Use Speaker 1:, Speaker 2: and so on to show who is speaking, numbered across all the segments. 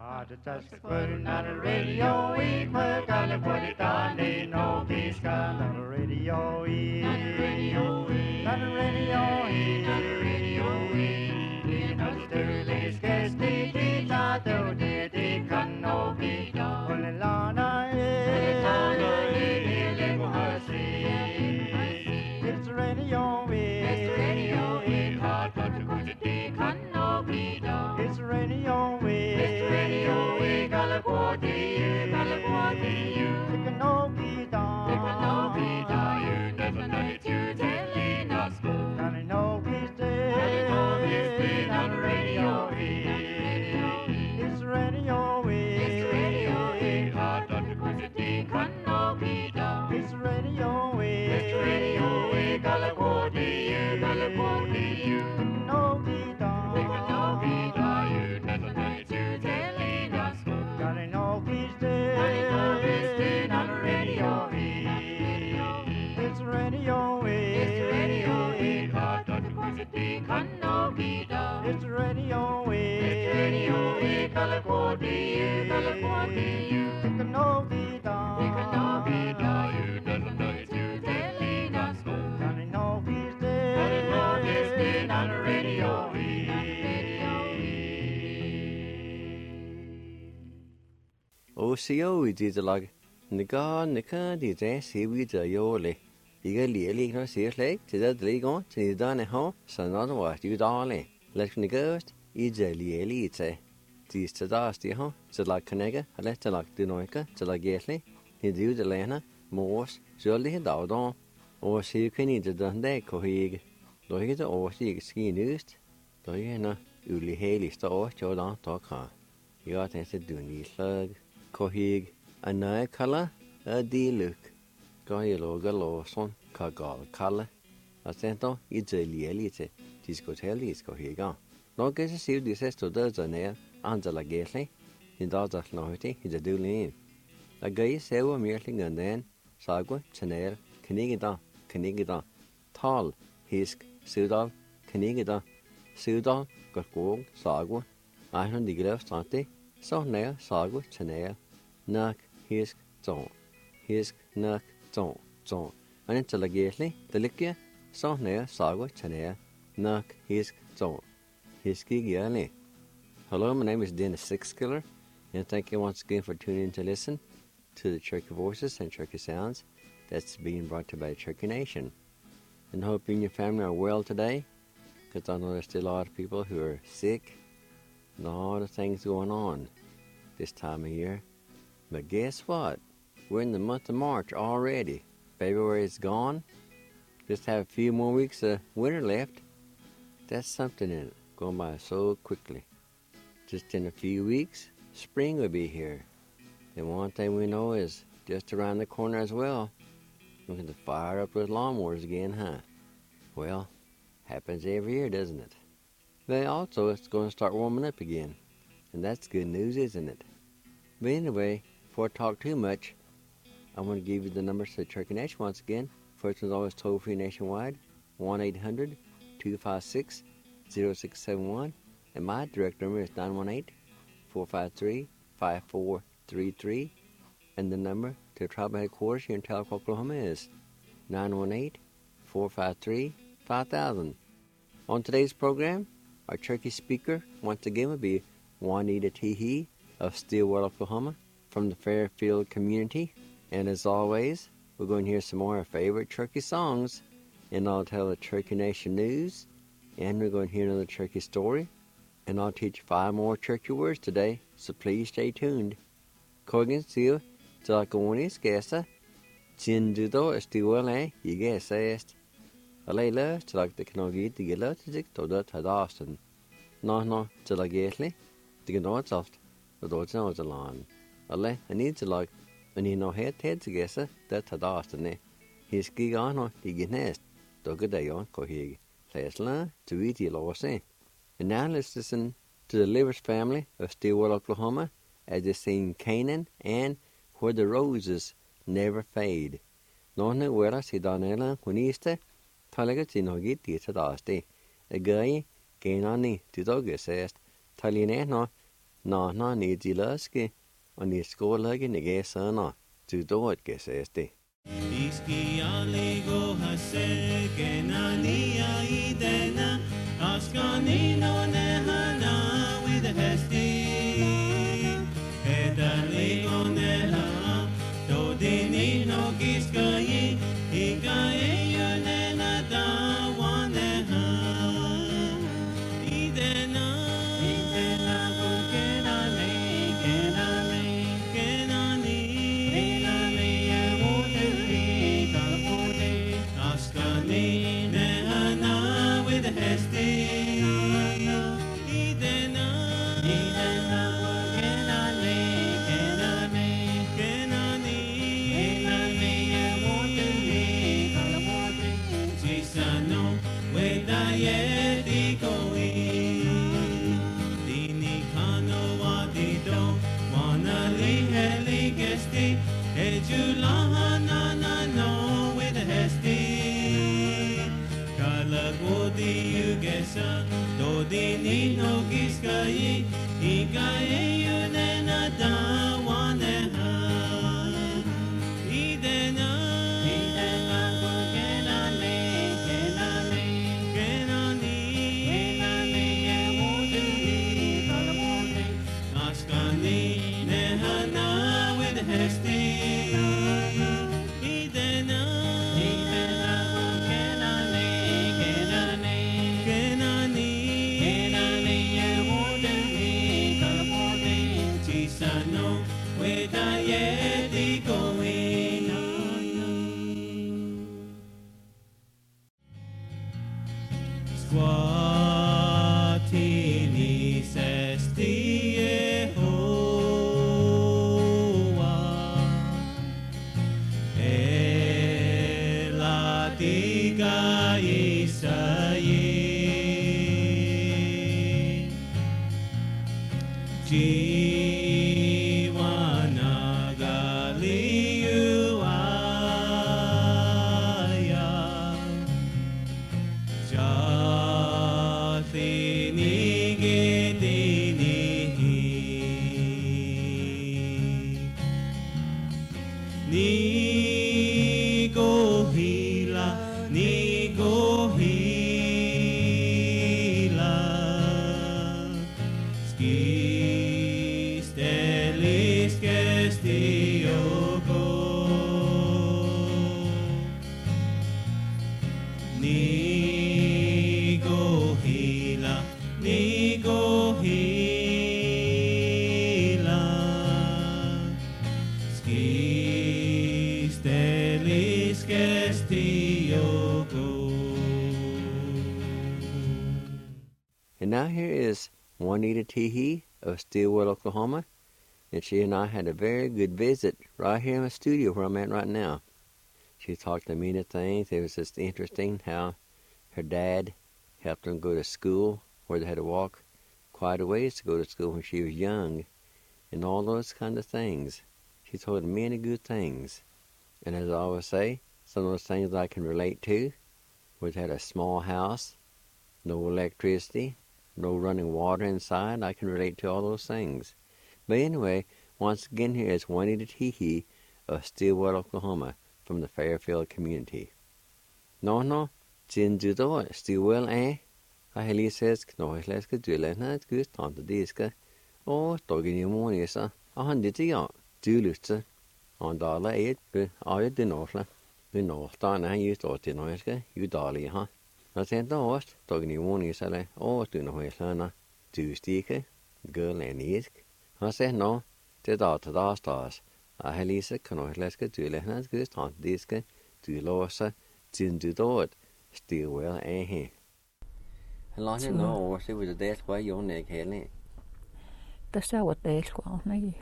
Speaker 1: Just put it on the radio, we gotta put it on the no peace gun on the radio, on the radio, on the radio, on the radio, in Australia, scarce the guitar, do the can no be done. On the lana, it's the radio, it's the radio, hard to go to the can no be done. It's the radio,
Speaker 2: OCO is the log. Nika, the dress, he with the yoli. You get Lily, no seriously, to that league on, to the done at home, so not what you darling. Let me ghost, it's a Lily, it's a. These to dusty, huh? To like Canega, I let to like Dinoica, to like Gately, he do the Lena, Morse, surely dowd on. Or see you can eat the Dundee cohig. Do you get the overseas ski news? Do you know, Uli Haley store, Jordan talk, huh? You got to do any slug. Cohig, a nice color, a deal look. Go yellow Lawson, Cagal color. A cento, it's a lielite. This could tell this cohiga. No guess to see this as to does a nail, Angela Gately. In does of naughty, is a dueling. A gay several merling and then, Sagua, Chanel, Canigida, Tall, Hisk, Sudal, Canigida, Sudal, Gorgog, Sagua, Iron the Glove Stante, so nail, Sagua, Chanel. Knock, hisk, zone. Hisk, knock, zone. And it's a gately, the liquor, so near, sagwa, chanea. Knock, hisk, zone. Hisky, girly. Hello, my name is Dennis Sixkiller, and thank you once again for tuning in to listen to the Cherokee Voices and Cherokee Sounds that's being brought to you by the Cherokee Nation. And hope you and your family are well today, because I know there's still a lot of people who are sick, and a lot of things going on this time of year. But guess what? We're in the month of March already. February is gone. Just have a few more weeks of winter left. That's something in it. Going by so quickly. Just in a few weeks, spring will be here. And one thing we know is just around the corner as well. We're going to fire up those lawnmowers again, huh? Well, happens every year, doesn't it? But also, it's going to start warming up again. And that's good news, isn't it? But anyway, before I talk too much, I want to give you the numbers to the Cherokee Nation once again. First one's always toll-free nationwide, 1-800-256-0671. And my direct number is 918-453-5433. And the number to tribal headquarters here in Tahlequah, Oklahoma is 918-453-5000. On today's program, our Cherokee speaker once again will be Juanita Teehee of Stillwater, Oklahoma, from the Fairfield community. And as always, we're going to hear some more of our favorite Cherokee songs, and I'll tell the Cherokee Nation news, and we're going to hear another Cherokee story, and I'll teach 5 more Cherokee words today, so please stay tuned. Kogan siu, Jalakawani skesa, Chindudo Estiwale, Yigesest. Alayla, Jalak the Kanogi, the Gelatic, Toda Tadaston. No, Jalagately, the Ganosoft, the Dodge Alon. Ale, I need to like, and you know, head together, that Tadaston. He's gig on, he get nest, Dogadayon, Kohig, Lesla, to eat the Lawsay. And now let's listen to the Livers family of Stillwater, Oklahoma, as they sing Canaan and Where the Roses Never Fade. Non wera si Donella, Quinista, Talegati Giti Tadaste, a guy, Gainani, Tidoga says, Talinano, Nå ni de løske, og ni skåløge ni gæser nå, du dårligt gæses det.
Speaker 3: Iski aligo hase kenania idena askani no nehana with hesti edaligo neha dodini no giskai ikaye yunena da waneha idena Dodini no giskai ikaye yunena da waneha idena kenani askani nehana with hesti
Speaker 2: And now here is Juanita Teehee of Stillwell, Oklahoma, and she and I had a very good visit right here in the studio where I'm at right now. She talked to me many things. It was just interesting how her dad helped them go to school, where they had to walk quite a ways to go to school when she was young, and all those kind of things. She told many good things. And as I always say, some of those things I can relate to, where they had a small house, no electricity, no running water inside. I can relate to all those things. But anyway, once again, here is Juanita Teehee of Stillwell, Oklahoma, from the Fairfield community. No, Jinjudo, Stillwell, I Haley says, no, let's get to it, not good, on the disc. Oh, talking you morning, sir. 100 yards, 2 lutzer. On dollar 8, but all the north. The north, down I used to the noise, you dolly, huh? I said, no, talking you morning, sir. Oh, do no way, son. 2 sticker, girl and isk. I said, no, the daughter stars. I Haley said, let's get to it, not good, on the disc. 2 loss, Jinjudo, Stillwell, here. How long you know, or see with the death why your neck, Haley?
Speaker 4: Tässä on teilkoa näin.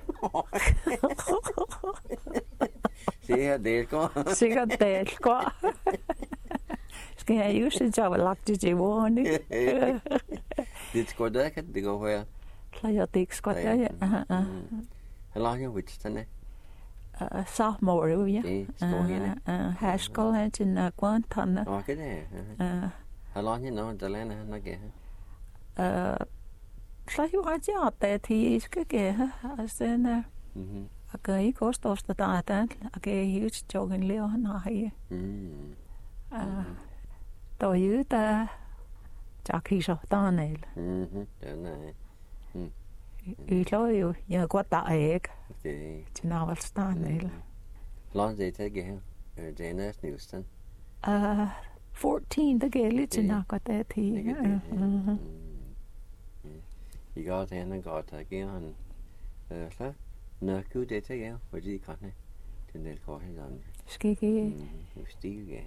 Speaker 2: Siihen teilkoa.
Speaker 4: Siihen teilkoa. Skal jeg jo se så lagt det i vågen.
Speaker 2: Det skal der kan det gå her.
Speaker 4: Klar jeg det skal der ja.
Speaker 2: How long you with then?
Speaker 4: Sophomore ja.
Speaker 2: Står henne.
Speaker 4: High school hen til Guantanamo.
Speaker 2: Okay det. How long you know the land han ikke?
Speaker 4: Så Alla juhati thì cái sen cái kostosta taatan cái hữu jogging leo này tôi hữu ta chắc khi sao ta này
Speaker 2: Đó này.
Speaker 4: ý lối nhờ qua tại
Speaker 2: Okay.
Speaker 4: chỉ nào ta này
Speaker 2: Lon gì thế kìa? Janice Newston.
Speaker 4: 14 cái lịch chỉ nào qua tại thì
Speaker 2: I går til hende godt at give han så når kunne det til jer, hvor de kan det til det kort her sådan.
Speaker 4: skal cái
Speaker 2: Stil ja.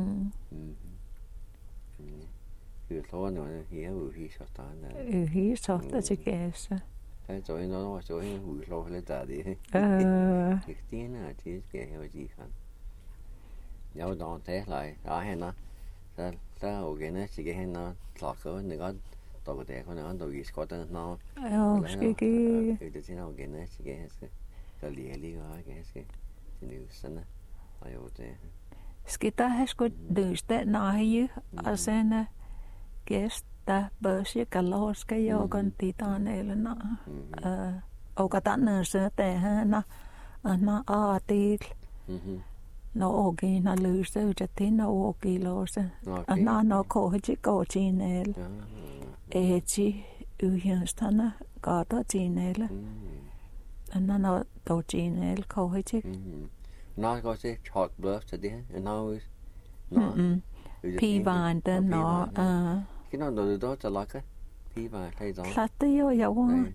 Speaker 2: Cứ thôi nó her ud i så der.
Speaker 4: hữu sao ta chỉ cái sao
Speaker 2: Så så nó så ud lov lidt der det. Ikke det er det skal jeg hvor de kan. Jeg var dog til lại ở hende. Så okay nè, chỉ cái hende klar så det godt. Tàu det con nó tàu gis quạt nó
Speaker 4: skal cái
Speaker 2: det chỉ nào cái này chỉ cái cái lì cái new sân ai ở đây
Speaker 4: skal ta have sgu dyste nej sen gesta bøsje kalos skal jeg kan titan eller na og kan den så det na na artil no okay na løse ut til no okay lose na no ko ikke gå til el Echi uhyastana gata chinela. Anna do chinel kohichi.
Speaker 2: Nó có sẽ chọt bluff cho đi nó nó
Speaker 4: Pi van den no
Speaker 2: cái nó đồ đó cho lắc á pi van hay đó
Speaker 4: Latio ya want.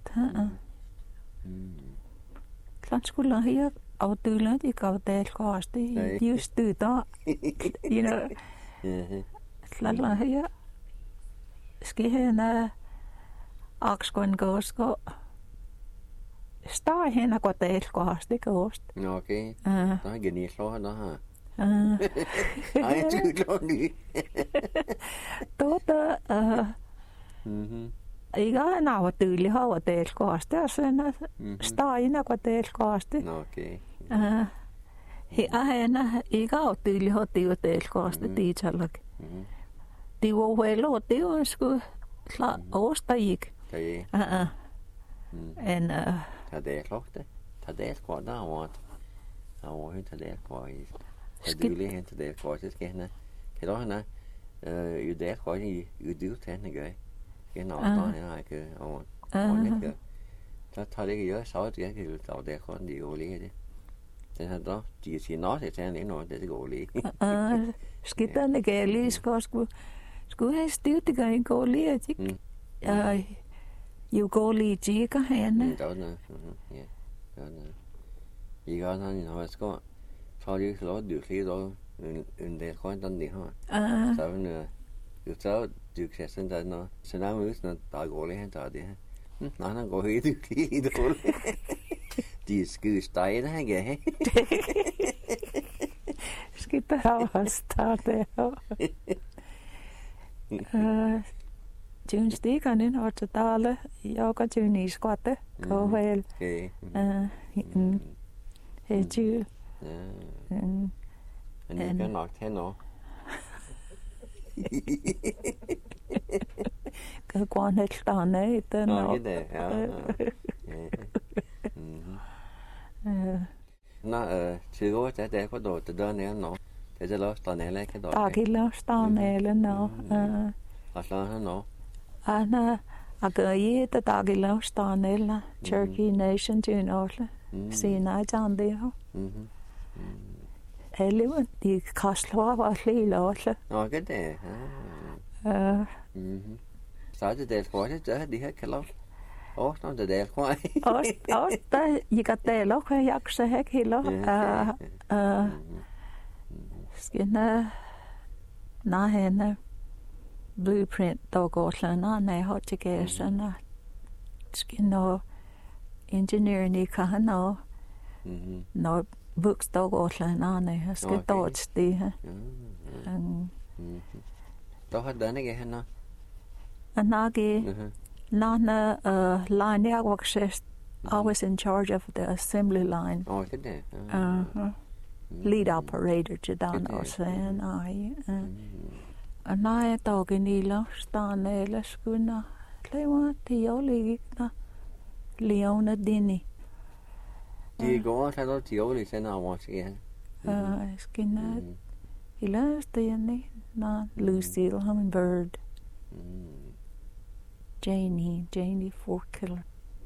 Speaker 4: Lan skulle hier au tulen die kau del kosti. Just du da. You know. Lan hier skal hende akskon kosko sta hende kotel kosti kost.
Speaker 2: Okay. Đó là genial lo đó ha. Ai chữ lo đi.
Speaker 4: Tota iga na tuli ha kotel kosti sen sta hende kotel kosti.
Speaker 2: Okay.
Speaker 4: Hi ahena iga tuli ha kotel kosti tiichalak. Tivo huelo tio sku la ostajik.
Speaker 2: Cái
Speaker 4: En
Speaker 2: ta det klokt det. Ta det kvar där var. Ja, hur ta det kvar i. Det vill inte det kvar så ska henne. Cái đó henne ju det kvar i ju du till henne grej. Cái nào đó này cái ông cái ta det gör så att jag vill ta det kvar det går lite. Det här då chỉ nó thì sen đến nó det går lite.
Speaker 4: skitane gæli skulle have styrt det gang gå lige ikke. Jo går lige ikke henne.
Speaker 2: Đó nè. Ja. Đó nè. I går han har skåret. Så det så du lige då en del kvar den det har. Så nu du så du kan se den nå. Så der er sådan der går lige hen der det her. Nej, han går helt lige då. De skal stege der ikke.
Speaker 4: Skipper ha starte. Jun stikan in hortale. Jeg kan jun i skvatte. Gå vel.
Speaker 2: Okay.
Speaker 4: Helt jul.
Speaker 2: Men det kan nok tage nå.
Speaker 4: Kan gå helt stande i den.
Speaker 2: Nå, det ja. Nå, til går det for då det der nede nå. Det er lov stande eller ikke då.
Speaker 4: Dagila stande eller nå.
Speaker 2: Altså han nå.
Speaker 4: Anna agaye the dagila stande eller Cherokee Nation jun orle. Sina jande ho. Eleven de kastlwa var lille orle.
Speaker 2: Nå, det Så det der for det de her kalder. Åh, nå det der for.
Speaker 4: Da jeg kan dele og jeg så hæk heller. Skinne na henne blueprint dog går na har til sådan skinne engineering i kan nå. Når books dog går na skal dårligt det her.
Speaker 2: Då har den ikke henne.
Speaker 4: Anagi Lana line work I was in charge of the assembly line.
Speaker 2: Åh, det
Speaker 4: Lead operator to down Ocean I and I talking ila stane la skuna Tlewa ti oli na Leona Dini.
Speaker 2: Di går så då till Oli sen av oss igen.
Speaker 4: Skinna ilasta yani na Lucille Hummingbird. Janie Forkiller.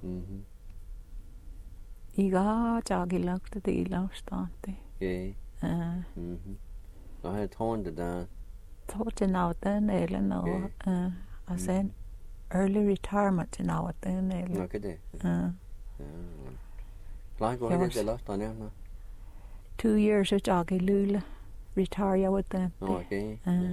Speaker 4: Iga jagilakta de ilastante.
Speaker 2: Okay. Nå har jeg tårn det der.
Speaker 4: Thought out then Eleanor. I said early retirement in our then
Speaker 2: Nå
Speaker 4: Eleanor.
Speaker 2: kan det. Plejer gå hen til lost der nu.
Speaker 4: 2 years of joggy lula. Retire with them.
Speaker 2: Okay.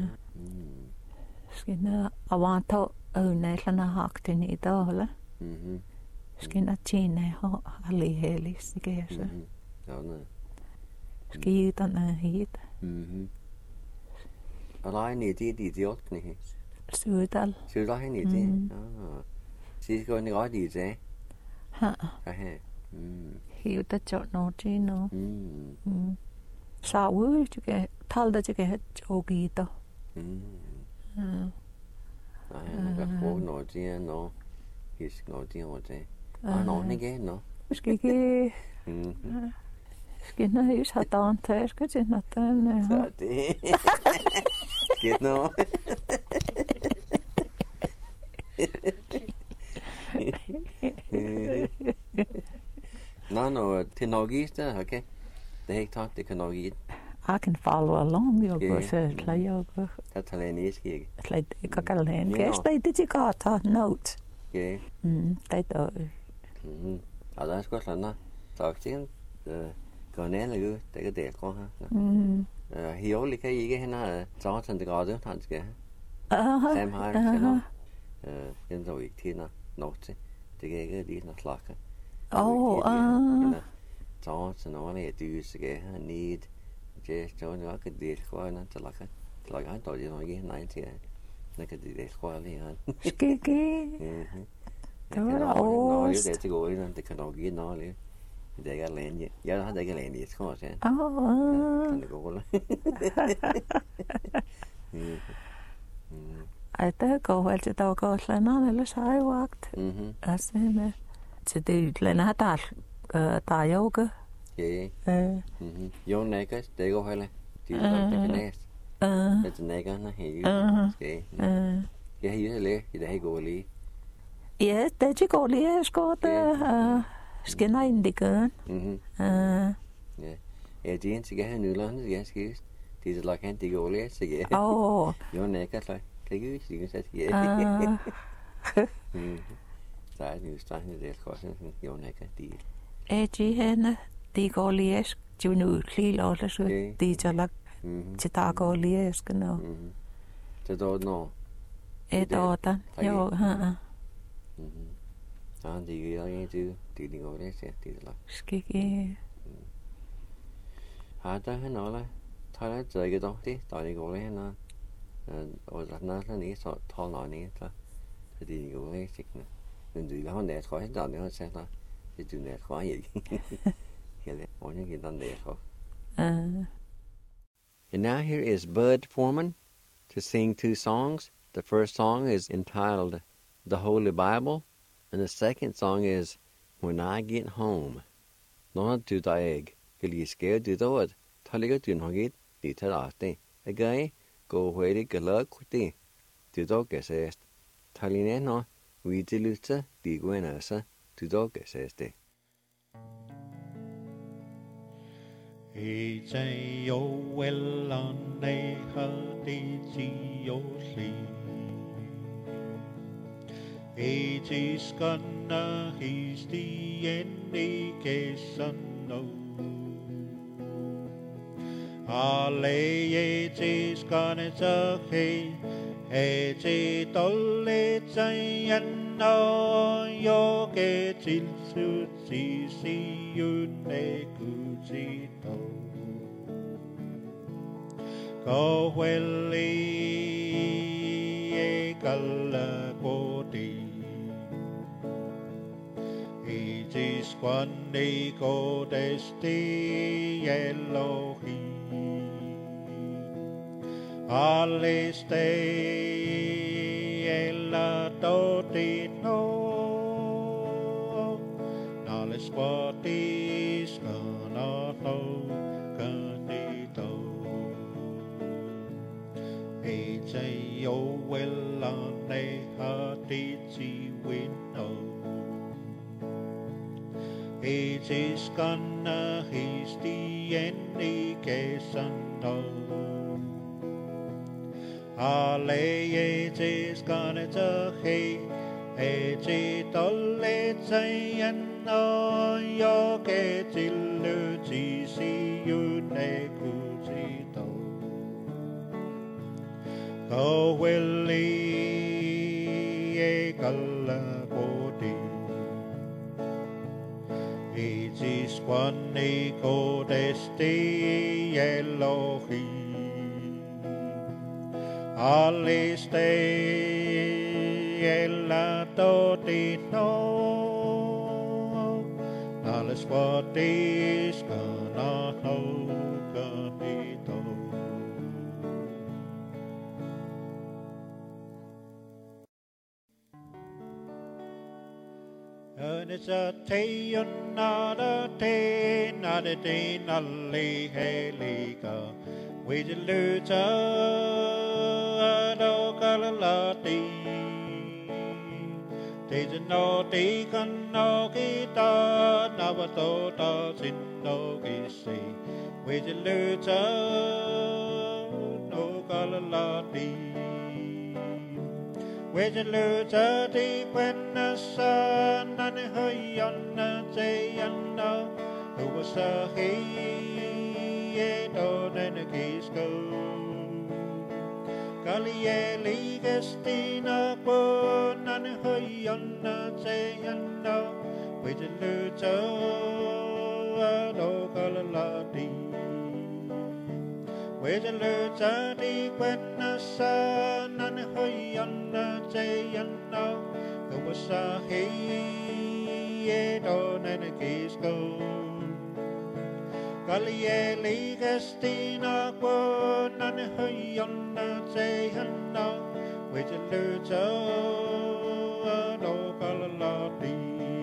Speaker 4: Skinna awanto unelana haktin i dala. Skinna chine ho ali heli sigesa.
Speaker 2: Ja, nej.
Speaker 4: Skita na hit.
Speaker 2: Og der er en idé, de er også knæ.
Speaker 4: Sudal.
Speaker 2: Så der er en idé. Så skal jeg godt lide det.
Speaker 4: Ha.
Speaker 2: Ja.
Speaker 4: Hiuta jot no chino. Sa wu juke talda juke jogito.
Speaker 2: Nej, man kan få noget det nå. Hisk noget det over det. Nå, ikke nå.
Speaker 4: Skiki. Skinna hus hatan taska jinatan.
Speaker 2: Så det. Get nå. Nå, til Norge der, okay? Det er ikke taget, det kan Norge.
Speaker 4: I can follow along yoga så play yoga.
Speaker 2: Det er talanisk, ikke?
Speaker 4: Play kakalan. Yes, they did you got note.
Speaker 2: Okay.
Speaker 4: They do.
Speaker 2: Og der er sgu sådan, tak til går ned og det kan det gå her. Hioli kan ikke hende så sådan det grader han skal. Sam har sådan. Den så ikke til nok til. Det kan ikke lige noget slakke. Så sådan noget er dyr skal han need. Det så nok det det går nok til lakke. Lakke han dog nok ikke nej til. Det kan det går lige han.
Speaker 4: Skiki.
Speaker 2: Det var også. Det går ind det kan nok ikke noget lige. Det er ikke alene. Jeg har det ikke alene, jeg tror også. Det går vel.
Speaker 4: Det går altid, der går slænderne, ellers har jeg vagt. Altså, så det er der er yoga.
Speaker 2: Ja. Jo, nækkes, det går heller. Det er det kan næst. Det er nækkerne her. Skal jeg har jo lært, det her går lige.
Speaker 4: Ja, det er ikke går lige, jeg skal det. Skinner ind det gør.
Speaker 2: Ja. Ja, det er en til at have nydlerne, det er skist. Det er så kan det går lige, så ja. Jo, nækker så. Det kan vi sige, så ja. Så er det jo strengt, det er også jo nækker de.
Speaker 4: De henne, de går lige, de nu klil og så de så lagt til der går lige, skal nå.
Speaker 2: Så der nå.
Speaker 4: År der. Jo,
Speaker 2: Ja, det gør jeg ikke. Det går det, så det er lagt.
Speaker 4: Skiki.
Speaker 2: Har der han alle? Tager det så ikke dog det, der går det henne. Og så når han ikke så tager noget ned, så det går det ikke. Men du har nært godt, der er også så det du nært godt ikke. Hele, og jeg giver den nært godt. And now here is Bud Foreman to sing 2 songs. The first song is entitled The Holy Bible, and the second song is When I Get Home. Nå du der egg, kan lige skære det dårligt. Ta ligger du nok et, det tager det. Agay, gå højde galak det. Du dog kan sæst. Ta lige nå, vi til lytte, det går ind altså. Du dog kan sæst det.
Speaker 5: Etis gonna he's the indication no. Ale etis gonna take eti tolle tayan no yo get til suti si une kutito. Go welly e galla body. Etis quando codesti Elohim. Alle steg eller dårlig what is gonna know canito. Hey, say, oh, well, on a hearty window. It is gonna, he's the indication of. It is gonna hey, it is all it's saying, no, yo, get it, see you, necusito. Go, Willie, a galabody. It is one echo desti Elohim. Alle stay ella totino. Alles what is gonna know canito. And it's a day, another day, another day, nalli heliga. We just lose no galalati. There's no deacon, no guitar, no tota, sin no gisi. We just lose no galalati. We just lose deep when the sun and the high on the day and who was a he, don't and the geese go. Galieli Gestina, born and the high on the day and we just lose no galalati. We just lose deep when the sun and the high on the day and who was a he, don't and the geese go. Galieli Gestina, born and the high on the day and we just lose no galalati.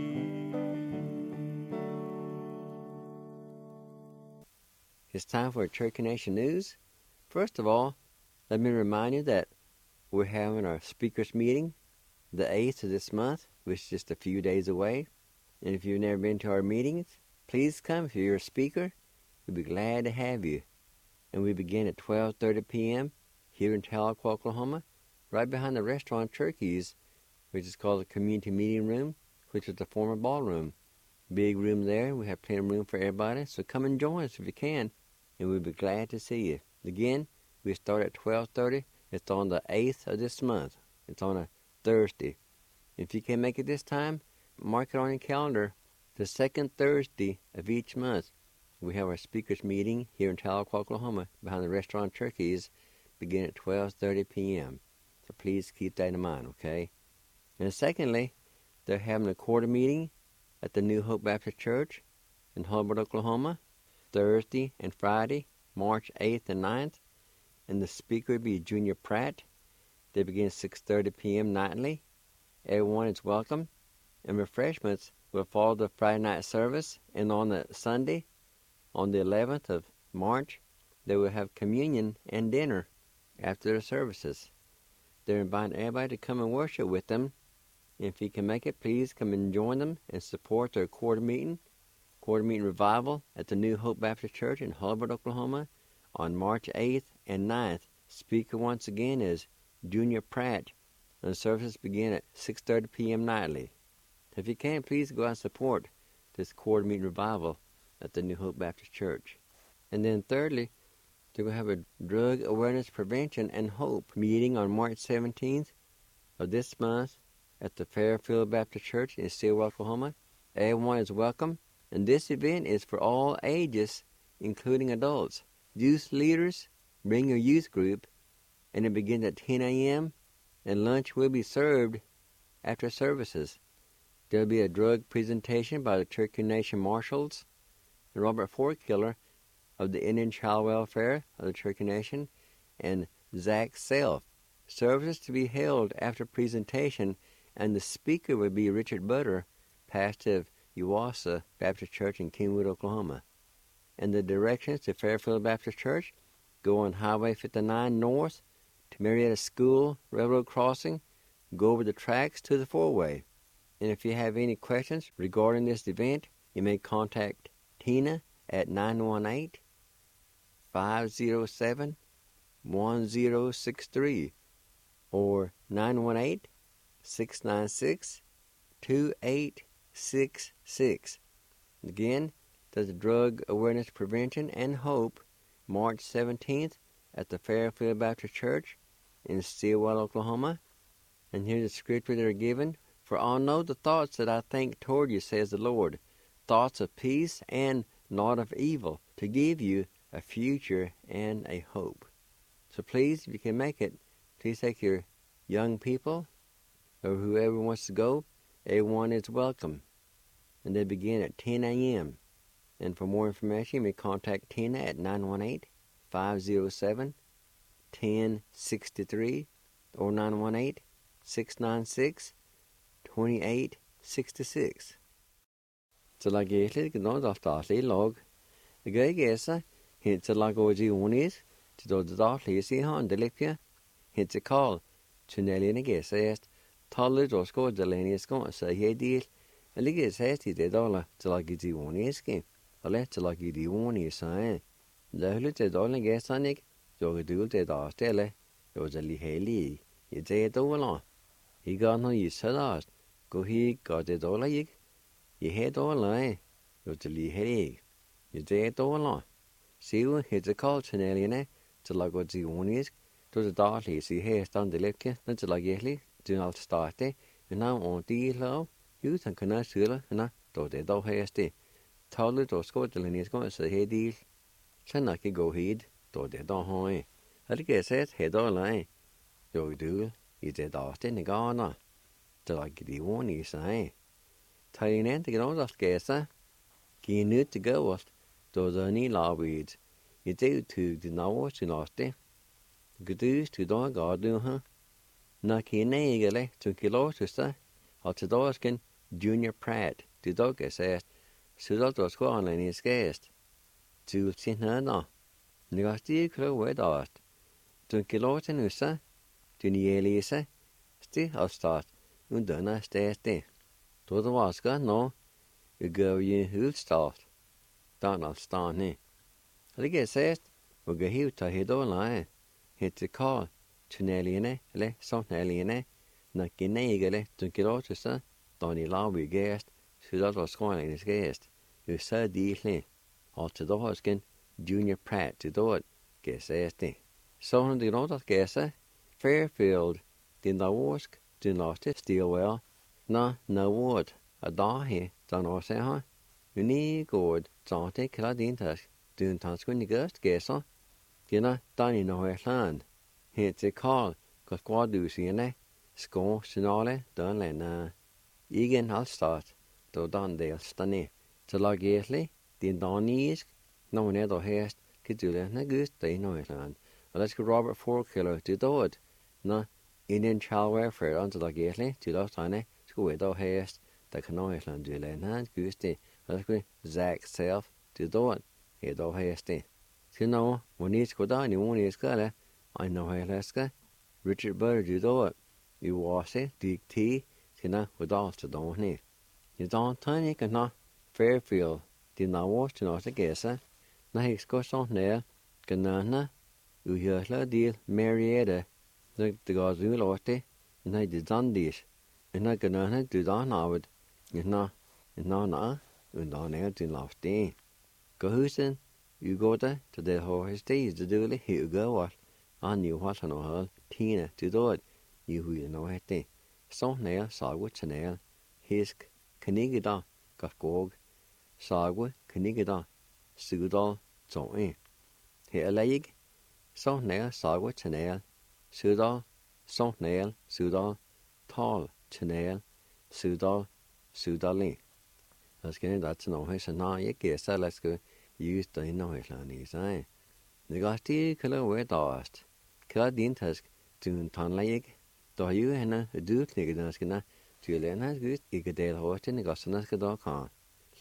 Speaker 2: It's time for Cherokee Nation News. First of all, let me remind you that we're having our speakers meeting the 8th of this month, which is just a few days away. And if you've never been to our meetings, please come. If you're a speaker, we'd be glad to have you. And we begin at 12:30 p.m. here in Tahlequah, Oklahoma, right behind the restaurant Turkey's, which is called the Community Meeting Room, which is the former ballroom. Big room there. We have plenty of room for everybody, so come and join us if you can, and we'll be glad to see you. Again, we start at 12:30. It's on the 8th of this month. It's on a Thursday. If you can't make it this time, mark it on your calendar. The second Thursday of each month, we have our speakers meeting here in Tahlequah, Oklahoma, behind the restaurant Turkey's, begin at 12:30 p.m. So please keep that in mind, okay? And secondly, they're having a quarter meeting at the New Hope Baptist Church in Hubbard, Oklahoma, Thursday and Friday, March 8th and 9th. And the speaker will be Junior Pratt. They begin at 6:30 p.m. nightly. Everyone is welcome. And refreshments will follow the Friday night service. And on the Sunday, on the 11th of March, they will have communion and dinner after their services. They're inviting everybody to come and worship with them. If you can make it, please come and join them and support their quarter meeting revival at the New Hope Baptist Church in Hubbard, Oklahoma on March 8th and 9th. Speaker once again is Junior Pratt, and the services begin at 6:30 p.m. nightly. If you can, please go out and support this quarter meeting revival at the New Hope Baptist Church. And then thirdly, they're going to have a Drug Awareness Prevention and Hope meeting on March 17th of this month at the Fairfield Baptist Church in Stillwater, Oklahoma. Everyone is welcome, and this event is for all ages, including adults. Youth leaders, bring your youth group, and it begins at 10 a.m., and lunch will be served after services. There will be a drug presentation by the Cherokee Nation Marshals, and Robert Forkiller of the Indian Child Welfare of the Cherokee Nation, and Zach Self. Services to be held after presentation, and the speaker will be Richard Butter, pastor of Uwassa Baptist Church in Kingwood, Oklahoma. And the directions to Fairfield Baptist Church, go on Highway 59 north to Marietta School, Railroad Crossing, go over the tracks to the four-way. And if you have any questions regarding this event, you may contact Tina at 918-507-1063 or 918-696-2866. Again, there's a Drug Awareness Prevention and Hope, March 17th at the Fairfield Baptist Church in Stillwell, Oklahoma. And here's the scripture that are given. For I know the thoughts that I think toward you, says the Lord, thoughts of peace and not of evil, to give you a future and a hope. So please, if you can make it, please take your young people or whoever wants to go. Everyone is welcome. And they begin at 10 a.m. And for more information, you may contact Tina at 918-507-1063 or 918-696-2866. Så la gæslet ikke noget af startlige log. Det gør gæsa, hent til lag over de unis, til dog det daglige sig han det ligger, hent til kald, til nælende gæsa est, tallet og skår det længe skår, så her del, og ligger sæst i det dollar til lag de uniske, og let til lag de unis sig. Løhle til dollar gæsa ikke, jo gedul det der stille, jo det lige hellige, i det dollar. I gør noget i sædast, gå hig, gør det dollar ikke. I har dollar, jo det lige hellige. I det dollar. Sivu hedder kaltsenelene til at gå til unisk, då det daglige sig her stand det lække, når til at gælde, til alt starte, men når on de lov, jo han kan sørge, når då det dog her sted. Tallet og skådelen skal så her del. Så når kan gå hit, då det dog har. Og det kan sæt her dollar. Jo du i det dagste negana. Til at give unisk sig. Taginen det kan også gæse. Giv nyt til gåvast. Då det ni lavet. I det tog det nav til næste. Gedus til dag gardu ha. Når kine ikke til kilometer, og til dagsken Junior Pratt. Det dag er sagt. Så der var skolen i skæst. Til sinna. Næste klog dag. Til kilometer nu så. Til ni læse. Sti og start. Under stæste. Då det var skal nå. Jeg gav je udstart. Donald Stane. Og det kan sæt, og gå helt til hedolej. Het til kall, tunnelene, eller samtalene, når genægele, du kan til sig, da ni laver gæst, så der var skolen i gæst. Jo så dile, og til dagsken, Junior Pratt til dag, gæst det. Så hun det råd at gæste, Fairfield, din davorsk, din næste Stillwell, når word, og der her, der når sig her. Uni god, så det kan din task. Du tansken i gæst gæster. Gina Danny Noheland. Het til Karl, godt du sige, skår signale, dønlende. Igen halvstart, då dandel stane. Til lag gæslig, din danisk, når man der hest, kan du lade gæst der i Noheland. Og lad skal Robert Forkiller til død. Når Indian Child Welfare, til lag gæslig, til opstande, skulle der hest, der kan Noheland du lade gæst det. Og lad skal Zach Self til død. He der hest det. Til nå, hvor ni skulle der, ni hvor skal I know Alaska, Richard Burge do it. You wash it, dig tea, tina without the don't need. You don't turn it na Fairfield, did not wash to not a guessa. Na his goes on there, ganana, you hear la deal, Marietta, the gods you lost it, and I did done this, and I ganana do down now it, and na, and down out in last day. Go who's you go there to the horse days to do it, here go what. I knew what I know Tina to do it. You will know it. So nail, sagwe chanel, hisk, kanigida, gafgog, sagwe, kanigida, sudal, zoe. Here leg, so nail, sagwe chanel, sudal, so nail, sudal, tall, chanel, sudal, sudali. Let's get that to know his and now you guess that let's go use the know his land. The gasti color way dast. Klar din task til tandlæge, der jo henne dødlige danskerne til lande gøst ikke del hårdt i gasserne skal der kan.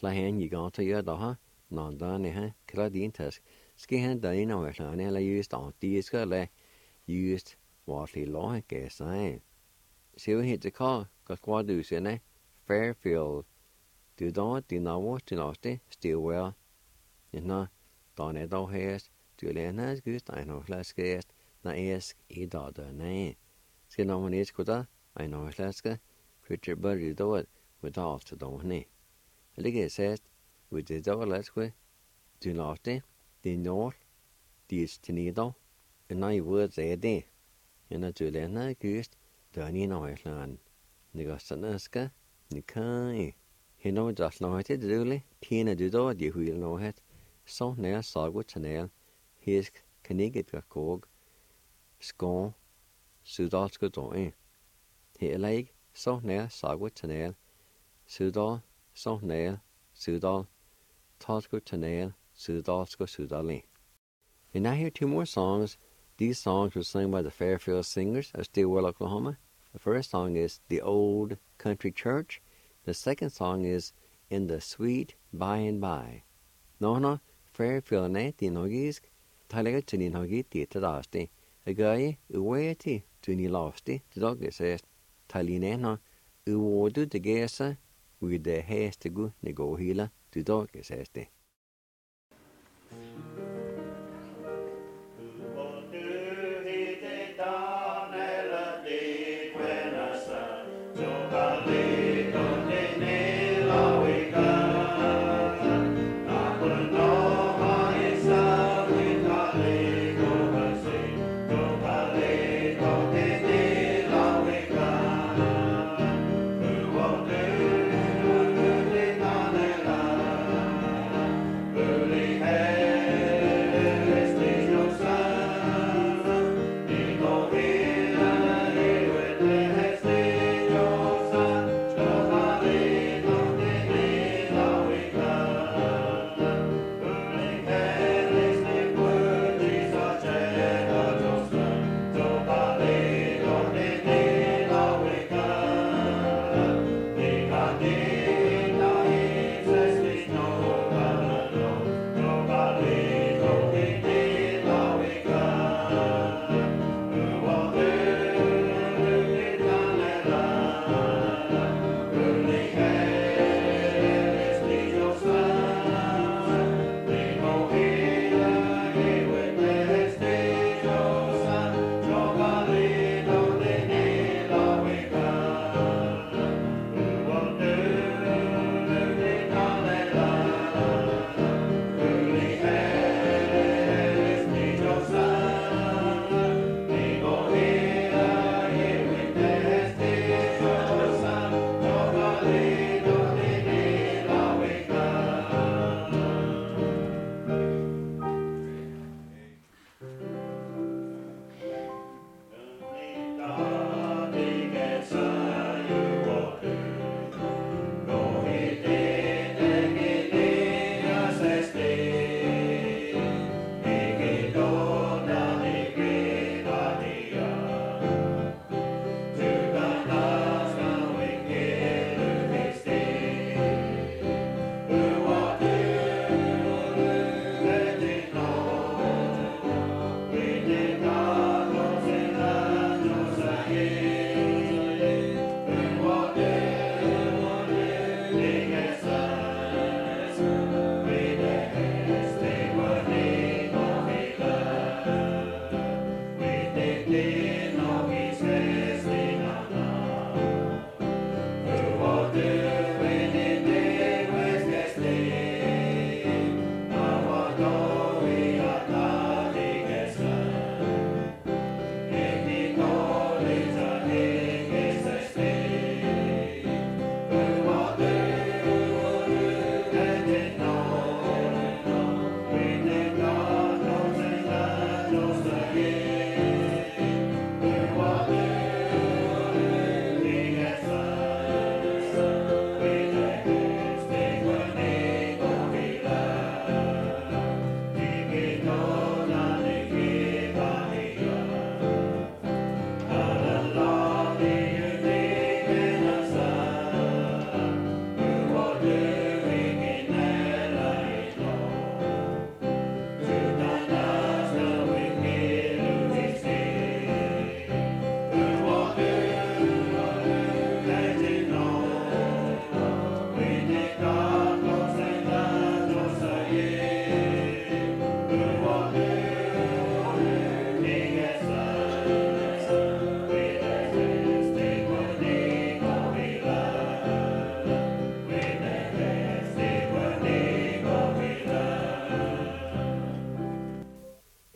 Speaker 2: la hen you go to your daha, non done, Claudine Tusk, skin dine over la used on these used what he law guess I. See we hit the car, got what do you Fairfield. Do not watch to lost still well. You know, don't it all has to learn as good I know less guest, na ask e daughter nay. Skin on one is good, I know less creature buried do it with off to don't nay. A ligger says, with the double let's way, do not the north, these to needle, and I words a day. And a to learn as good, done in Iceland. Nigostanaska, Nikai. He know just know it really, Tina do do, you will know it. So near Sago Chanel, his Canigit Cog, Scone, Sudalsko doing. He like so near Sago Chanel, Sudal, so nail, Sudal, Tosco Chanel, Sudalsko Sudali. And I hear two more songs. These songs were sung by the Fairfield Singers of Stillwell, Oklahoma. The first song is The Old Country Church. The second song is In the Sweet By and By. No, Fairfield Night, the Nogis, Talaga to the Nogi, the Tadasti, a guy, Uwayati, to the Lofty, the dog says, Talinena, Uwodu the Gesa, with the haste to go, Nego Hila, the dog says.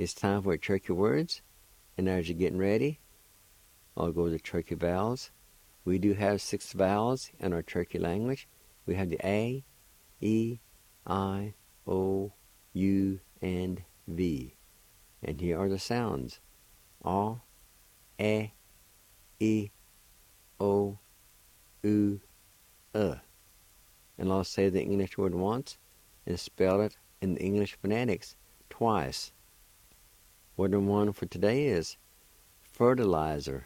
Speaker 2: It's time for Turkey words. And as you're getting ready, I'll go to Turkey vowels. We do have 6 vowels in our Turkey language. We have the A, E, I, O, U, and V. And here are the sounds. A, E, I, O, U, And I'll say the English word once and spell it in the English phonetics twice. Word number 1 for today is fertilizer.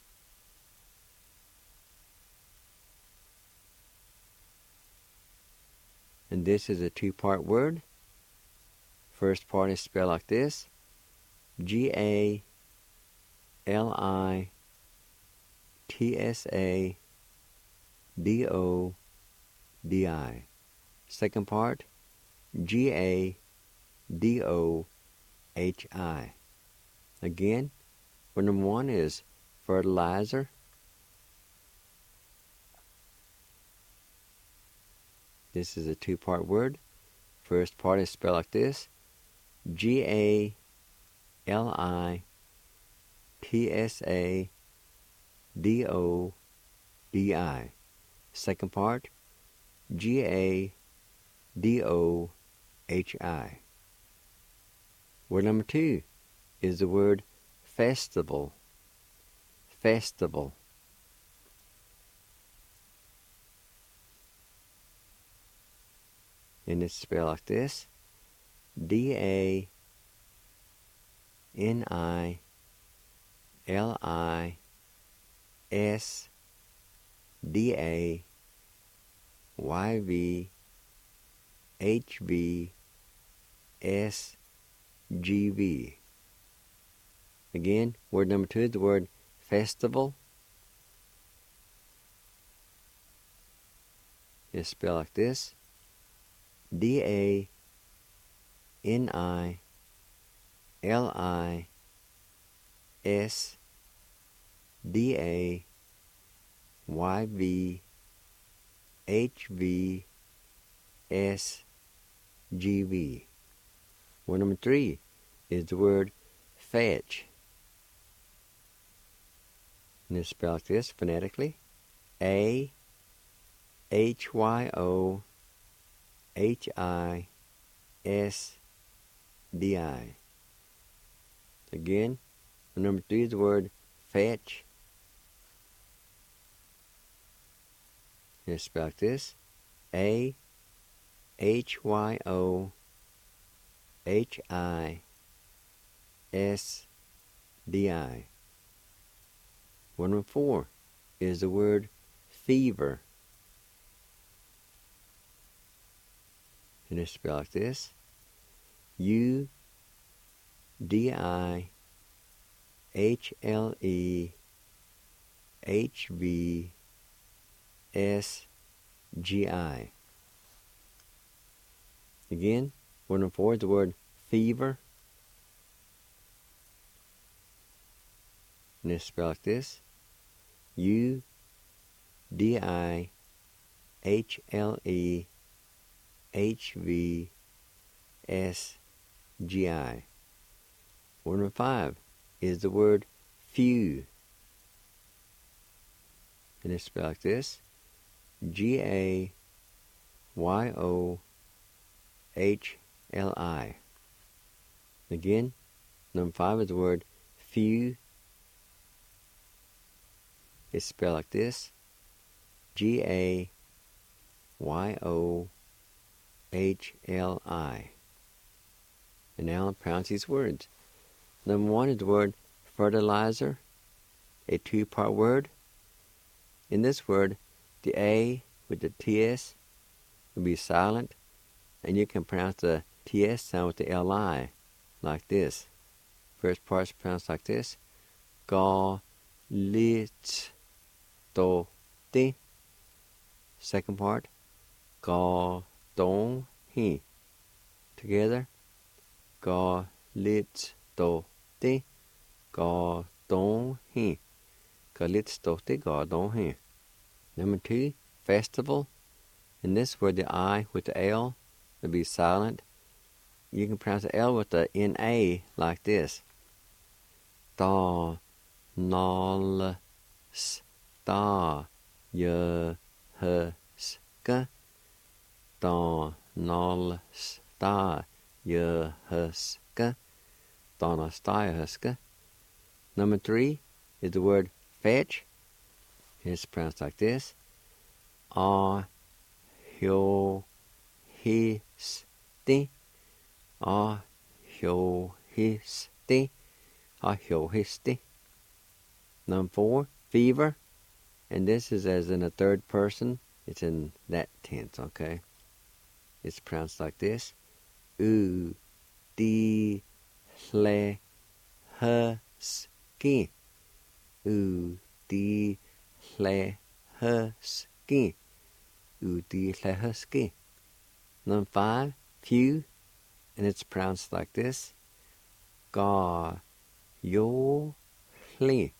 Speaker 2: And this is a 2-part word. First part is spelled like this: Galintsa. DODI. Second part, GADOHI. Again, word number 1 is fertilizer. This is a 2-part word. First part is spelled like this: GALITSADODI. Second part, GADOHI. Word number 2 is the word festival. Festival. And it's spelled like this: DANILISTIVAL. Again, word number 2 is the word festival. It's spelled like this: DANILISTIVAL. Word number 3 is the word fetch. And it's spelled like this phonetically: AHYOHIDI. Again, number 3 is the word fetch. And it's spelled like this: AHYOHIDI. Word number 4 is the word fever. And it's spelled like this: UDIHLEHVSGI. Again, word number 4 is the word fever. And it's spelled like this: UDIHLEHVSGI. Word number 5 is the word few. And it's spelled like this: GAYOHLI. Again, number 5 is the word few. It's spelled like this: GAYOHLI. And now I'll pronounce these words. Number 1 is the word fertilizer, a 2-part word. In this word, the A with the TS will be silent, and you can pronounce the TS sound with the LI, like this. First part is pronounced like this: GALITSTOTI. Second part, GADONHI. Together, GALITSTOTI, GADONHI. GALITSTOTI, GADONHI. Number 2, festival. In this word, the I with the L will be silent, you can pronounce the L with the NA like this. Da, nal, s, da, y, h, s, k. Da, nal, s, da, y, h, s, k. Da, nal, s, da, y, h, s, k. Number 3 is the word fetch. It's pronounced like this. A, hyo, he, sti. A, hyo, he, sti. A, hyo, he, sti. Number 4, fever. And this is as in a third person. It's in that tense, okay? It's pronounced like this. U, di, hle, h, ski. U, di, hle, h, ski. U, di, hle, h, ski. Number 5, few. And it's pronounced like this. Ga, yo, hli.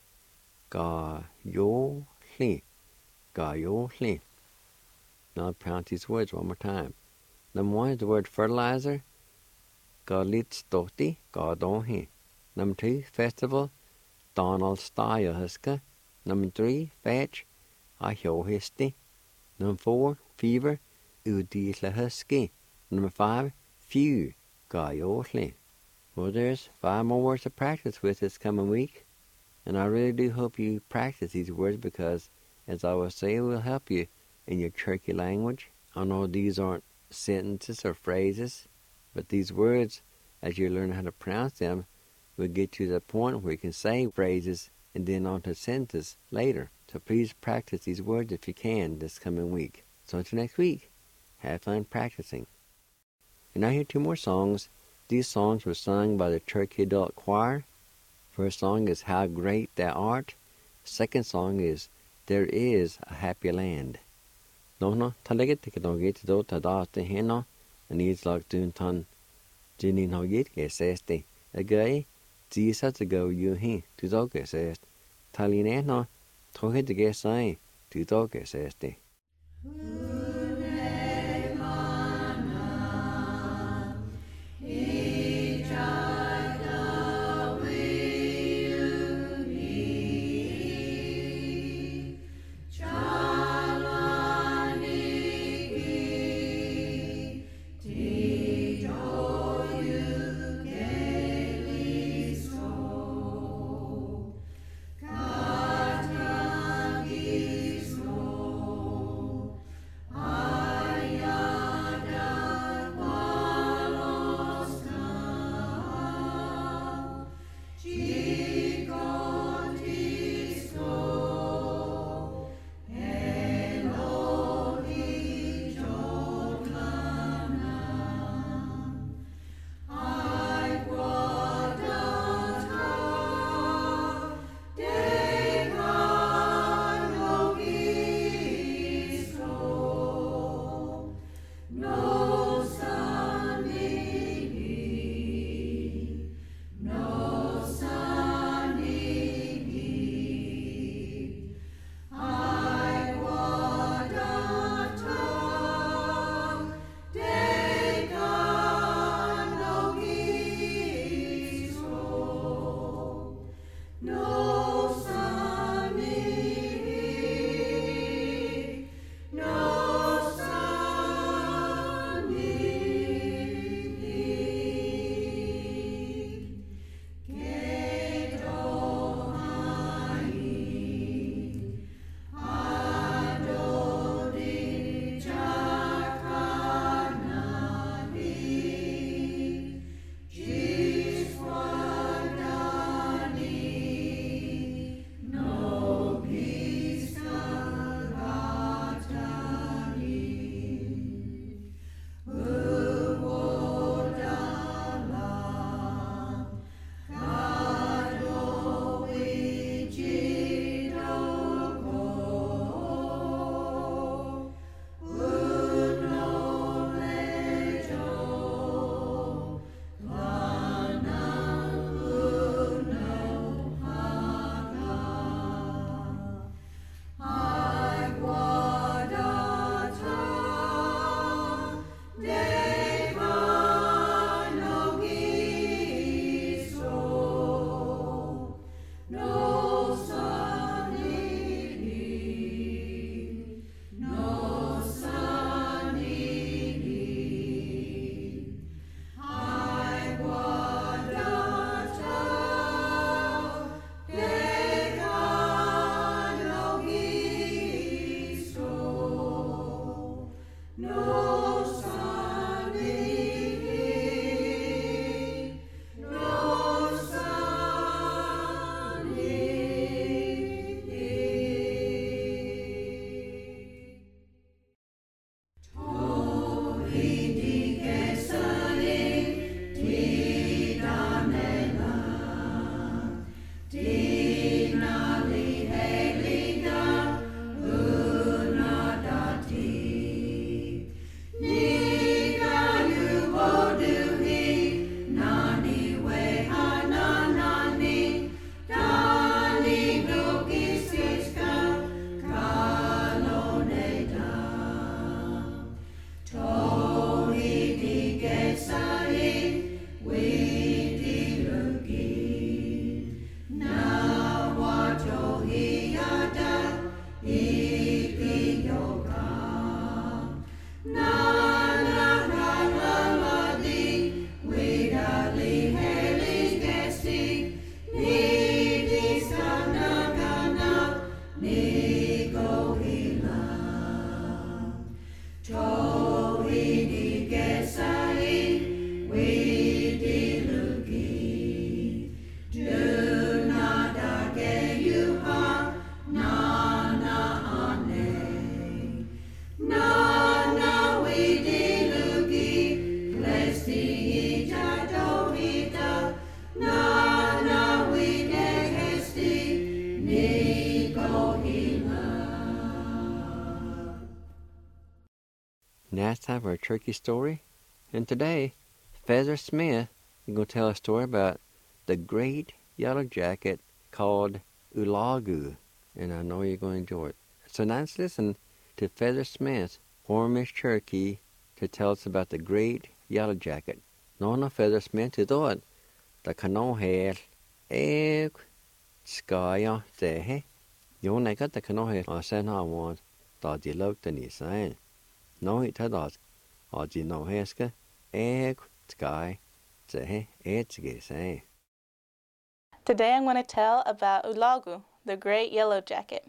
Speaker 2: Ga, yo, hli. Ga, yo, hli. Now I'll pronounce these words one more time. Number 1 is the word fertilizer. Ga, lit, stoti. Ga, donhi. Number 2, festival. Donald Style Huska. Number 3, fetch. A, hyo, histi. Number 4, fever. U, di, hle, husky. Number 5, few. Ga, yo, hli. Well, there's 5 more words to practice with this coming week. And I really do hope you practice these words because, as I will say, it will help you in your Cherokee language. I know these aren't sentences or phrases, but these words, as you learn how to pronounce them, will get you to the point where you can say phrases and then on to sentences later. So please practice these words if you can this coming week. So until next week, have fun practicing. And now here are 2 more songs. These songs were sung by the Cherokee Adult Choir. First song is How Great Thou Art. Second song is There Is a Happy Land. No, talaga tikadogit do tada te heno, and he's like doing ton jinin ho yit ke sesti. A guy, Jesus to go you he, to dog ke sest. Taline no, tohe to get say, to dog ke sesti. Now it's time for a turkey story. And today, Feather Smith is going to tell a story about the great yellow jacket called Ulagu. And I know you're going to enjoy it. So now let's listen to Feather Smith, Hormish Cherokee, to tell us about the great yellow jacket. No Feather Smith to do it. The canon hair, egg, sky, say, you know, the canon hair, or send her one, that you look the knee sign. No, it had us, or you know, heska, egg, sky, say, it's gay say.
Speaker 6: Today I'm going to tell about Ulagu, the great yellow jacket.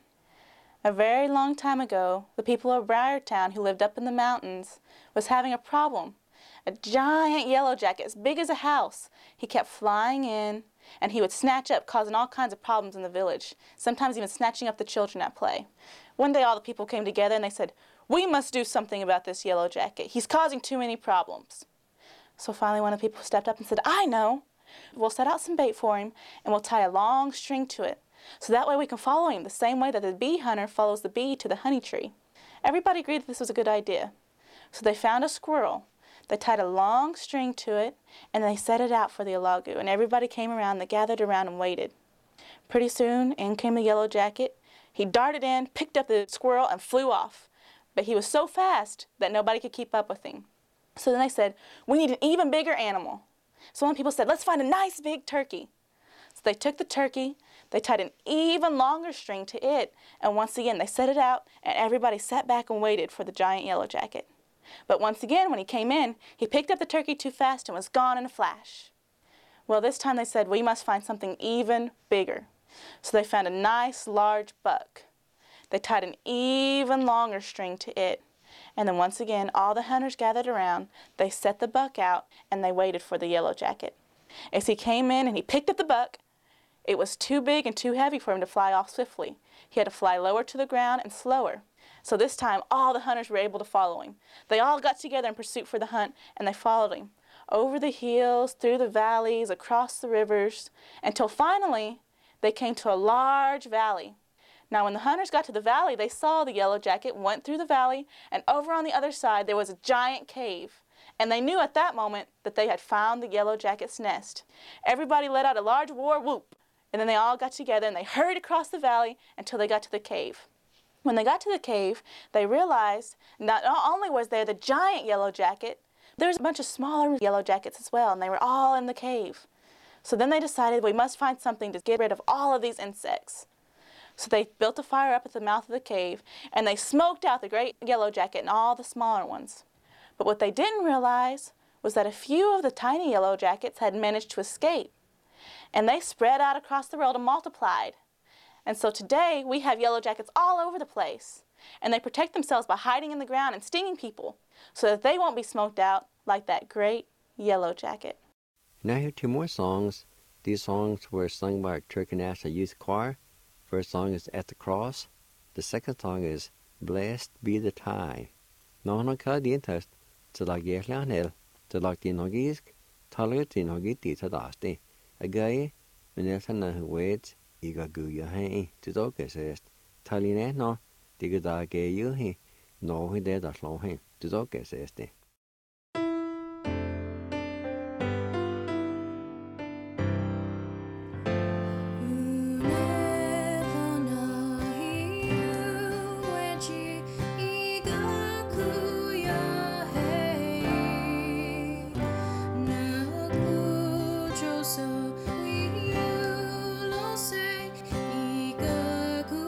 Speaker 6: A very long time ago, the people of Briartown who lived up in the mountains was having a problem. A giant yellow jacket as big as a house. He kept flying in, and he would snatch up, causing all kinds of problems in the village, sometimes even snatching up the children at play. One day all the people came together and they said, "We must do something about this yellow jacket. He's causing too many problems." So finally one of the people stepped up and said, "I know. We'll set out some bait for him, and we'll tie a long string to it. So that way we can follow him the same way that the bee hunter follows the bee to the honey tree." Everybody agreed that this was a good idea. So they found a squirrel. They tied a long string to it, and they set it out for the Ulagu, and everybody came around. They gathered around and waited. Pretty soon, in came the yellow jacket. He darted in, picked up the squirrel, and flew off. But he was so fast that nobody could keep up with him. So then they said, "We need an even bigger animal." So one people said, "Let's find a nice big turkey." So they took the turkey, they tied an even longer string to it, and once again they set it out, and everybody sat back and waited for the giant yellow jacket. But once again, when he came in, he picked up the turkey too fast and was gone in a flash. Well, this time they said, "We must find something even bigger." So they found a nice large buck. They tied an even longer string to it. And then once again, all the hunters gathered around, they set the buck out, and they waited for the yellow jacket. As he came in and he picked up the buck, it was too big and too heavy for him to fly off swiftly. He had to fly lower to the ground and slower. So this time, all the hunters were able to follow him. They all got together in pursuit for the hunt, and they followed him over the hills, through the valleys, across the rivers, until finally they came to a large valley. Now, when the hunters got to the valley, they saw the yellow jacket, went through the valley, and over on the other side there was a giant cave. And they knew at that moment that they had found the yellow jacket's nest. Everybody let out a large war whoop, and then they all got together and they hurried across the valley until they got to the cave. When they got to the cave, they realized not only was there the giant yellow jacket, there was a bunch of smaller yellow jackets as well, and they were all in the cave. So then they decided, we must find something to get rid of all of these insects. So they built a fire up at the mouth of the cave, and they smoked out the great yellow jacket and all the smaller ones. But what they didn't realize was that a few of the tiny yellow jackets had managed to escape, and they spread out across the world and multiplied. And so today we have yellow jackets all over the place, and they protect themselves by hiding in the ground and stinging people so that they won't be smoked out like that great yellow jacket.
Speaker 2: Now here are two more songs. These songs were sung by Turkey National Youth Choir. First song is At the Cross. The second song is Blessed Be the Tie. Nó nó khá điên thật, så là ghé láng nè, så là tin họ ghi, thà là tin họ ghi tí thật đó đi. A gái, mình nhớ thân là wait, iga guya hay, thì đó cái sẽ, thà li nè nó, thì cái đó cái yếu hay, nó hay để đó lâu hay, thì đó cái sẽ đi.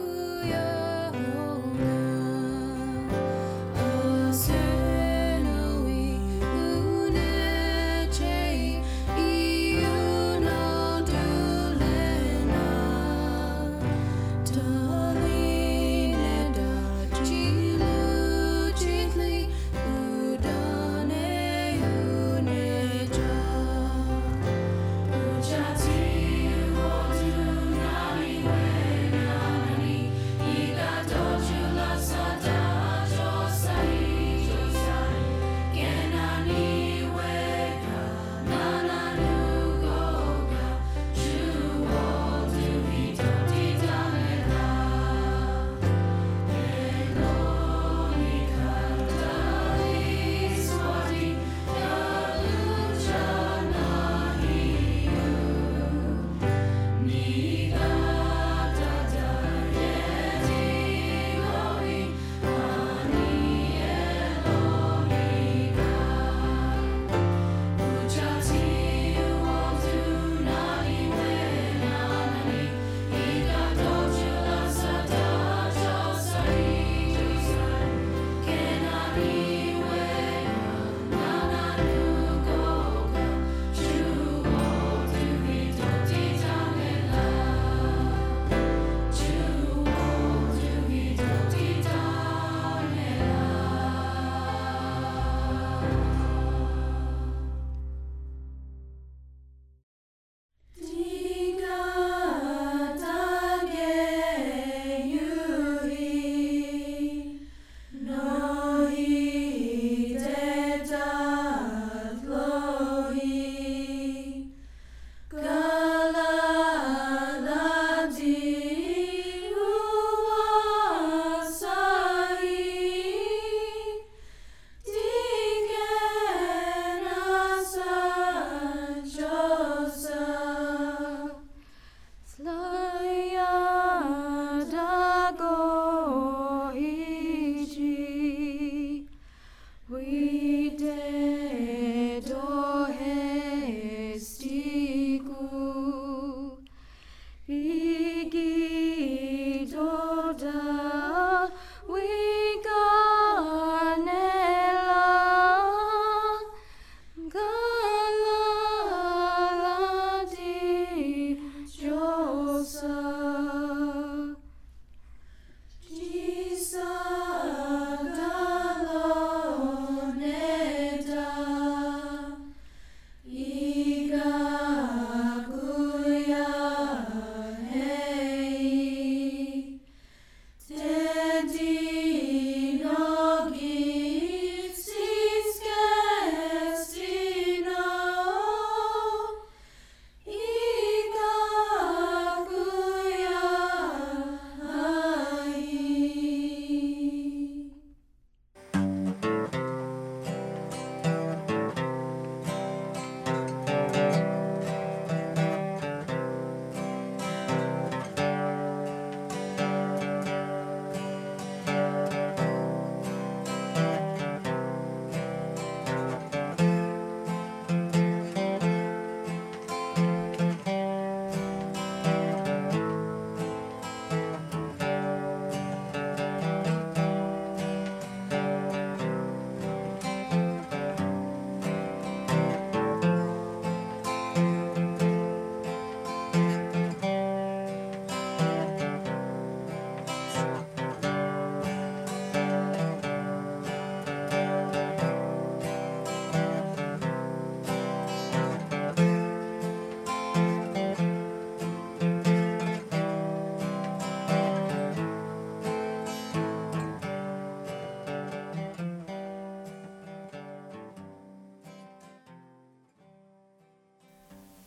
Speaker 7: Eternal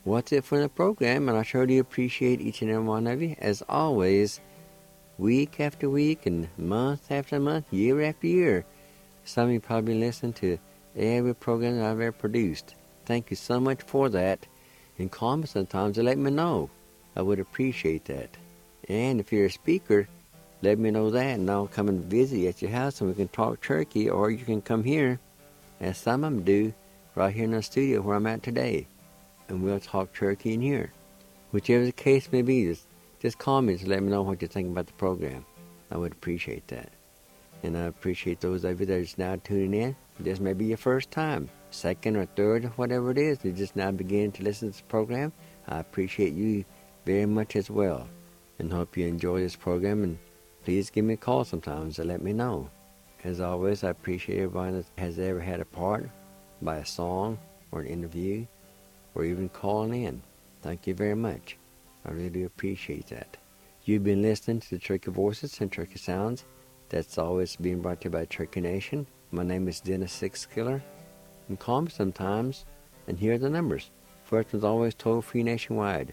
Speaker 2: what's it for the program, and I sure do appreciate each and every one of you, as always, week after week and month after month, year after year. Some of you probably listen to every program that I've ever produced. Thank you so much for that. And call me sometimes to let me know. I would appreciate that. And if you're a speaker, let me know that, and I'll come and visit you at your house, and we can talk turkey, or you can come here, as some of them do, right here in the studio where I'm at today, and we'll talk turkey in here. Whichever the case may be, just call me to let me know what you think about the program. I would appreciate that. And I appreciate those of you that are just now tuning in. This may be your first time, second or third, or whatever it is, you're just now beginning to listen to this program. I appreciate you very much as well, and hope you enjoy this program, and please give me a call sometimes to let me know. As always, I appreciate everyone that has ever had a part by a song or an interview or even calling in. Thank you very much. I really do appreciate that. You've been listening to the Turkey Voices and Turkey Sounds. That's always being brought to you by Turkey Nation. My name is Dennis Sixkiller. And call me sometimes, and here are the numbers. First one's always toll-free nationwide,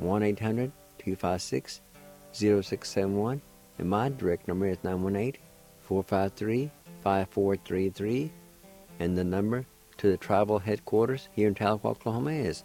Speaker 2: 1-800-256-0671. And my direct number is 918-453-5433. And the number to the tribal headquarters here in Tahlequah, Oklahoma is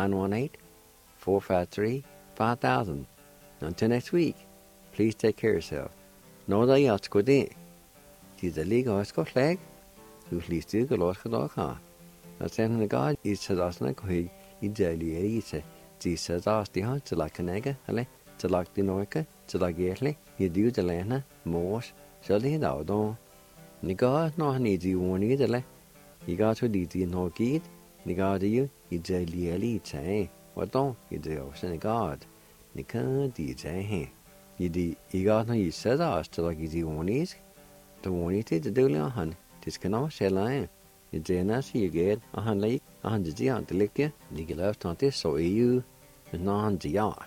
Speaker 2: 918-453-5000. Until next week, please take care of yourself. Know that you're good in. She's a league of Scott Leg, who's least to go lost dog. I send the God is a dozen of who he daily is a Jesus asked the heart to like a nigger, to like the Noica, to like Gately, you do the Lana, Morse, shall he out on. The God no needs you one either. You got to do the no kid, the God you daily say, what don't you do, send God. The can't do say, you got no use said us to like you one is. The one it is the doing on, this cannot shell I. You dare not see you get a hundred, 100 the lick you, you left on this, so you, and not 100 yard.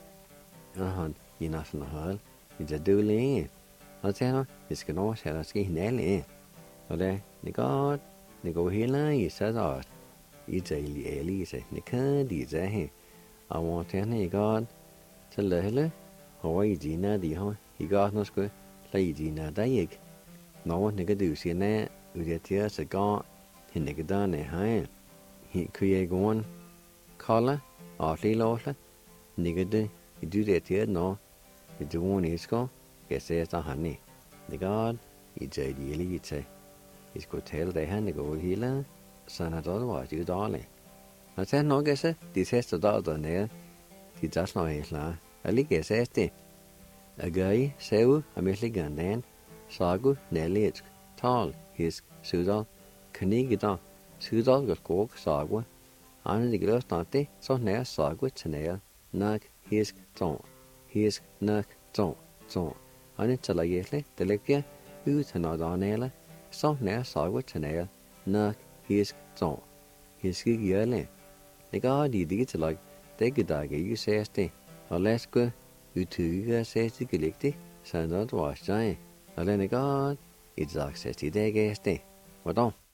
Speaker 2: You not in the hall, it's a doing. I'll tell you, this cannot shell us get Nelly. Well, the God, the go here, you said us. It's a Ellie, say, the can't do say, I want to tell you, God, to let how is he not the home? He got no school, lady not die. No one nigga do see that, with the tears a god, he nigga done a hand. He create one collar, awfully lawful, nigga do, he do that here, no, he do one is go, guess there's a honey. The god, it's a daily, it's a, he's go tell the hand to go healer, son at all was you darling. I said, no, guess it, this has to dog on there, he does not his la. Ali guess este. A guy, Sew, a Missy Gandan, Sagu, Nelly, Tall, his Sudal, Kanigidon, Sudal got coke, Sagwa, and the girls not so near Sagwa, Chanel, Nug, his ton, his Nug, ton, and it's a lagetly, the lecture, who's another on so near Sagwa, Chanel, Nug, his ton, his gig yearly. The god did it like, they could dog you say este. Let's go. You two says the collective, so not wash giant. I let it go. It's access to the guest. What on?